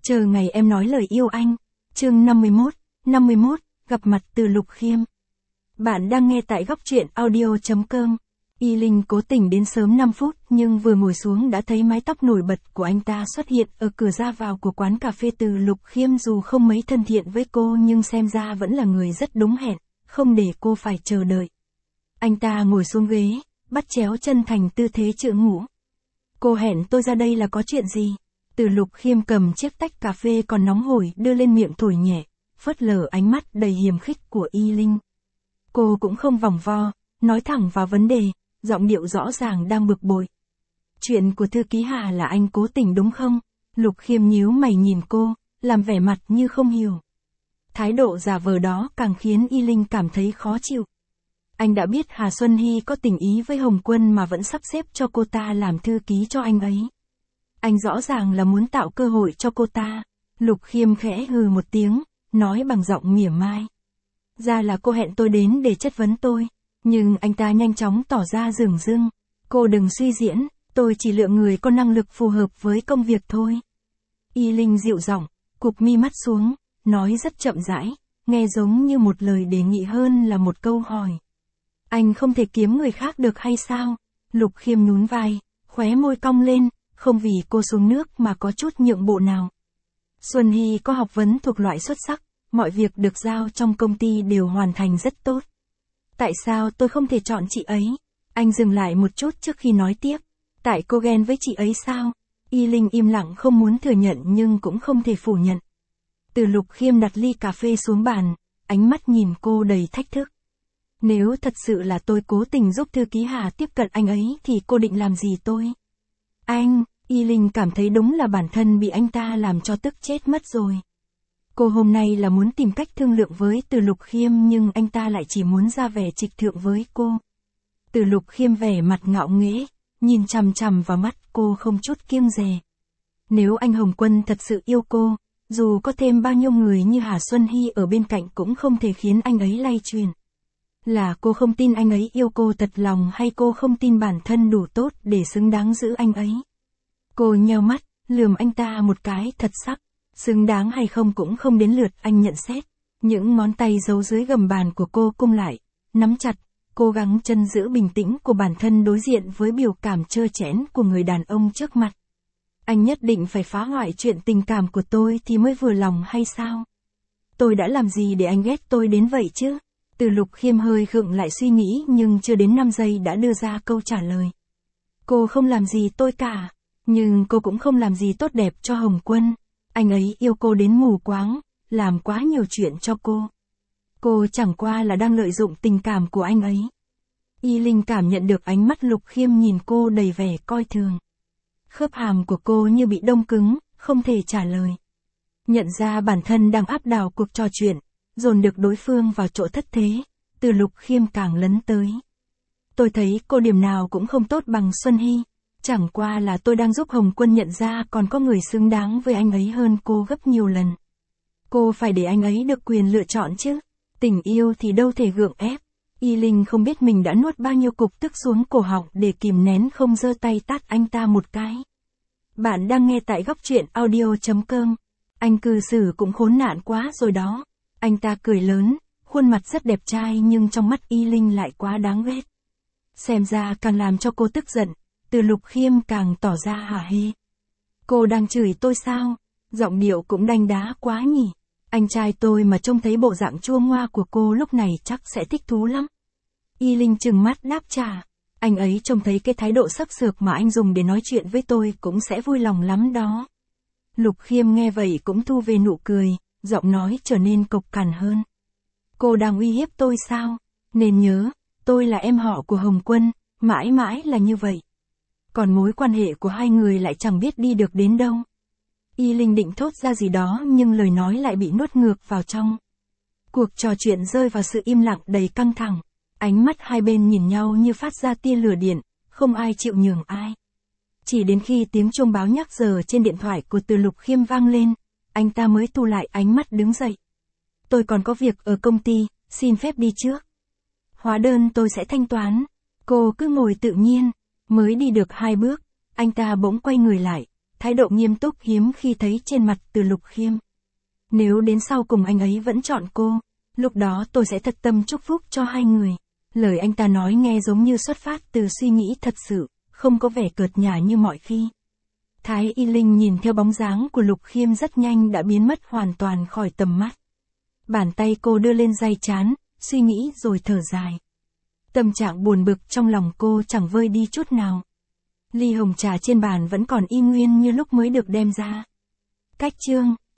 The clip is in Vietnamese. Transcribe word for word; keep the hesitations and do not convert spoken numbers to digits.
Chờ ngày em nói lời yêu anh. Chương năm mươi mốt, năm mươi mốt, gặp mặt Từ Lục Khiêm. Bạn đang nghe tại góc truyện audio chấm com. Y Linh cố tình đến sớm năm phút nhưng vừa ngồi xuống đã thấy mái tóc nổi bật của anh ta xuất hiện ở cửa ra vào của quán cà phê. Từ Lục Khiêm dù không mấy thân thiện với cô nhưng xem ra vẫn là người rất đúng hẹn, không để cô phải chờ đợi. Anh ta ngồi xuống ghế, bắt chéo chân thành tư thế chữ ngủ. Cô hẹn tôi ra đây là có chuyện gì? Từ Lục Khiêm cầm chiếc tách cà phê còn nóng hổi đưa lên miệng thổi nhẹ, phớt lờ ánh mắt đầy hiềm khích của Y Linh. Cô cũng không vòng vo, nói thẳng vào vấn đề, giọng điệu rõ ràng đang bực bội. Chuyện của thư ký Hà là anh cố tình đúng không? Lục Khiêm nhíu mày nhìn cô, làm vẻ mặt như không hiểu. Thái độ giả vờ đó càng khiến Y Linh cảm thấy khó chịu. Anh đã biết Hà Xuân Hy có tình ý với Hồng Quân mà vẫn sắp xếp cho cô ta làm thư ký cho anh ấy. Anh rõ ràng là muốn tạo cơ hội cho cô ta. Lục Khiêm khẽ hừ một tiếng, nói bằng giọng mỉa mai. Ra là cô hẹn tôi đến để chất vấn tôi. Nhưng anh ta nhanh chóng tỏ ra dửng dưng. Cô đừng suy diễn, tôi chỉ lựa người có năng lực phù hợp với công việc thôi. Y Linh dịu giọng, cụp mi mắt xuống, nói rất chậm rãi, nghe giống như một lời đề nghị hơn là một câu hỏi. Anh không thể kiếm người khác được hay sao? Lục Khiêm nhún vai, khóe môi cong lên, không vì cô xuống nước mà có chút nhượng bộ nào. Xuân Hy có học vấn thuộc loại xuất sắc, mọi việc được giao trong công ty đều hoàn thành rất tốt. Tại sao tôi không thể chọn chị ấy? Anh dừng lại một chút trước khi nói tiếp. Tại cô ghen với chị ấy sao? Y Linh im lặng không muốn thừa nhận nhưng cũng không thể phủ nhận. Từ Lục Khiêm đặt ly cà phê xuống bàn, ánh mắt nhìn cô đầy thách thức. Nếu thật sự là tôi cố tình giúp thư ký Hà tiếp cận anh ấy thì cô định làm gì tôi? Anh, Y Linh cảm thấy đúng là bản thân bị anh ta làm cho tức chết mất rồi. Cô hôm nay là muốn tìm cách thương lượng với Từ Lục Khiêm nhưng anh ta lại chỉ muốn ra vẻ trịch thượng với cô. Từ Lục Khiêm vẻ mặt ngạo nghễ, nhìn chằm chằm vào mắt cô không chút kiêng dè. Nếu anh Hồng Quân thật sự yêu cô, dù có thêm bao nhiêu người như Hà Xuân Hy ở bên cạnh cũng không thể khiến anh ấy lay truyền. Là cô không tin anh ấy yêu cô thật lòng hay cô không tin bản thân đủ tốt để xứng đáng giữ anh ấy? Cô nheo mắt, lườm anh ta một cái thật sắc. Xứng đáng hay không cũng không đến lượt anh nhận xét. Những ngón tay giấu dưới gầm bàn của cô cung lại, nắm chặt, cố gắng chân giữ bình tĩnh của bản thân đối diện với biểu cảm trơ trẽn của người đàn ông trước mặt. Anh nhất định phải phá hoại chuyện tình cảm của tôi thì mới vừa lòng hay sao? Tôi đã làm gì để anh ghét tôi đến vậy chứ? Từ Lục Khiêm hơi khựng lại suy nghĩ nhưng chưa đến năm giây đã đưa ra câu trả lời. Cô không làm gì tôi cả, nhưng cô cũng không làm gì tốt đẹp cho Hồng Quân. Anh ấy yêu cô đến mù quáng, làm quá nhiều chuyện cho cô. Cô chẳng qua là đang lợi dụng tình cảm của anh ấy. Y Linh cảm nhận được ánh mắt Lục Khiêm nhìn cô đầy vẻ coi thường. Khớp hàm của cô như bị đông cứng, không thể trả lời. Nhận ra bản thân đang áp đảo cuộc trò chuyện, dồn được đối phương vào chỗ thất thế, Từ Lục Khiêm càng lấn tới. Tôi thấy cô điểm nào cũng không tốt bằng Xuân Hy. Chẳng qua là tôi đang giúp Hồng Quân nhận ra còn có người xứng đáng với anh ấy hơn cô gấp nhiều lần. Cô phải để anh ấy được quyền lựa chọn chứ. Tình yêu thì đâu thể gượng ép. Y Linh không biết mình đã nuốt bao nhiêu cục tức xuống cổ họng để kìm nén không giơ tay tát anh ta một cái. Bạn đang nghe tại góc truyện audio chấm com. Anh cư xử cũng khốn nạn quá rồi đó. Anh ta cười lớn, khuôn mặt rất đẹp trai nhưng trong mắt Y Linh lại quá đáng ghét. Xem ra càng làm cho cô tức giận. Từ Lục Khiêm càng tỏ ra hả hê. Cô đang chửi tôi sao? Giọng điệu cũng đanh đá quá nhỉ. Anh trai tôi mà trông thấy bộ dạng chua ngoa của cô lúc này chắc sẽ thích thú lắm. Y Linh trừng mắt đáp trả. Anh ấy trông thấy cái thái độ sắc sược mà anh dùng để nói chuyện với tôi cũng sẽ vui lòng lắm đó. Lục Khiêm nghe vậy cũng thu về nụ cười, giọng nói trở nên cộc cằn hơn. Cô đang uy hiếp tôi sao? Nên nhớ, tôi là em họ của Hồng Quân, mãi mãi là như vậy. Còn mối quan hệ của hai người lại chẳng biết đi được đến đâu. Y Linh định thốt ra gì đó nhưng lời nói lại bị nuốt ngược vào trong. Cuộc trò chuyện rơi vào sự im lặng đầy căng thẳng. Ánh mắt hai bên nhìn nhau như phát ra tia lửa điện, không ai chịu nhường ai. Chỉ đến khi tiếng chuông báo nhắc giờ trên điện thoại của Từ Lục Khiêm vang lên, anh ta mới thu lại ánh mắt đứng dậy. Tôi còn có việc ở công ty, xin phép đi trước. Hóa đơn tôi sẽ thanh toán. Cô cứ ngồi tự nhiên. Mới đi được hai bước, anh ta bỗng quay người lại, thái độ nghiêm túc hiếm khi thấy trên mặt Từ Lục Khiêm. Nếu đến sau cùng anh ấy vẫn chọn cô, lúc đó tôi sẽ thật tâm chúc phúc cho hai người. Lời anh ta nói nghe giống như xuất phát từ suy nghĩ thật sự, không có vẻ cợt nhả như mọi khi. Thái Y Linh nhìn theo bóng dáng của Lục Khiêm rất nhanh đã biến mất hoàn toàn khỏi tầm mắt. Bàn tay cô đưa lên day trán, suy nghĩ rồi thở dài. Tâm trạng buồn bực trong lòng cô chẳng vơi đi chút nào. Ly hồng trà trên bàn vẫn còn y nguyên như lúc mới được đem ra. Cách chương